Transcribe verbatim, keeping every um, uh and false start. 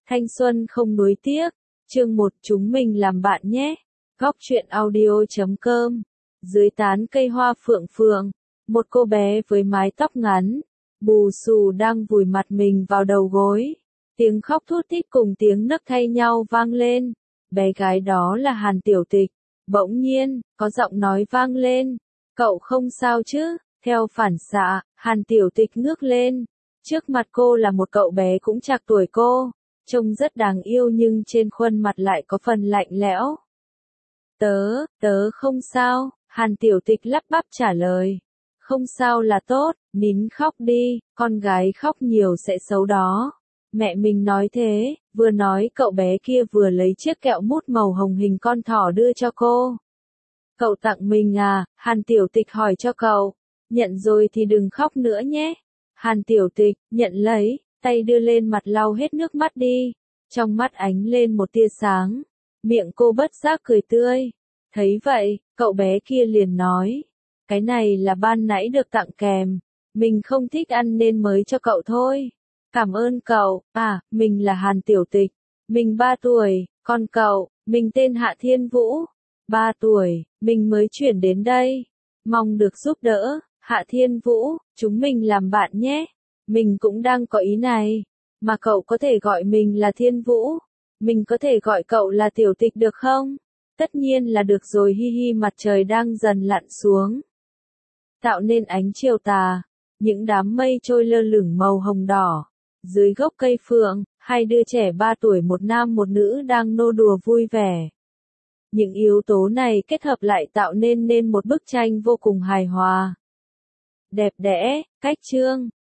Thanh xuân không nuối tiếc. Chương một chúng mình làm bạn nhé. Góc truyện audio chấm com. Dưới tán cây hoa phượng phượng, một cô bé với mái tóc ngắn, bù xù đang vùi mặt mình vào đầu gối. Tiếng khóc thút thít cùng tiếng nấc thay nhau vang lên. Bé gái đó là Hàn Tiểu Tịch. Bỗng nhiên, có giọng nói vang lên. Cậu không sao chứ? Theo phản xạ, Hàn Tiểu Tịch ngước lên. Trước mặt cô là một cậu bé cũng trạc tuổi cô. Trông rất đáng yêu nhưng trên khuôn mặt lại có phần lạnh lẽo. Tớ, tớ không sao, Hàn Tiểu Tịch lắp bắp trả lời. Không sao là tốt, nín khóc đi, con gái khóc nhiều sẽ xấu đó. Mẹ mình nói thế, vừa nói cậu bé kia vừa lấy chiếc kẹo mút màu hồng hình con thỏ đưa cho cô. Cậu tặng mình à? Hàn Tiểu Tịch hỏi cho cậu. Nhận rồi thì đừng khóc nữa nhé. Hàn Tiểu Tịch, nhận lấy, tay đưa lên mặt lau hết nước mắt đi. Trong mắt ánh lên một tia sáng. Miệng cô bất giác cười tươi. Thấy vậy, cậu bé kia liền nói. Cái này là ban nãy được tặng kèm. Mình không thích ăn nên mới cho cậu thôi. Cảm ơn cậu. À, mình là Hàn Tiểu Tịch. Mình ba tuổi, còn cậu, mình tên Hạ Thiên Vũ. ba tuổi, mình mới chuyển đến đây. Mong được giúp đỡ. Hạ Thiên Vũ, chúng mình làm bạn nhé. Mình cũng đang có ý này. Mà cậu có thể gọi mình là Thiên Vũ. Mình có thể gọi cậu là Tiểu Tịch được không? Tất nhiên là được rồi, hi hi. Mặt trời đang dần lặn xuống, tạo nên ánh chiều tà. Những đám mây trôi lơ lửng màu hồng đỏ. Dưới gốc cây phượng, hai đứa trẻ ba tuổi, một nam một nữ đang nô đùa vui vẻ. Những yếu tố này kết hợp lại tạo nên nên một bức tranh vô cùng hài hòa. Đẹp đẽ, cách chương.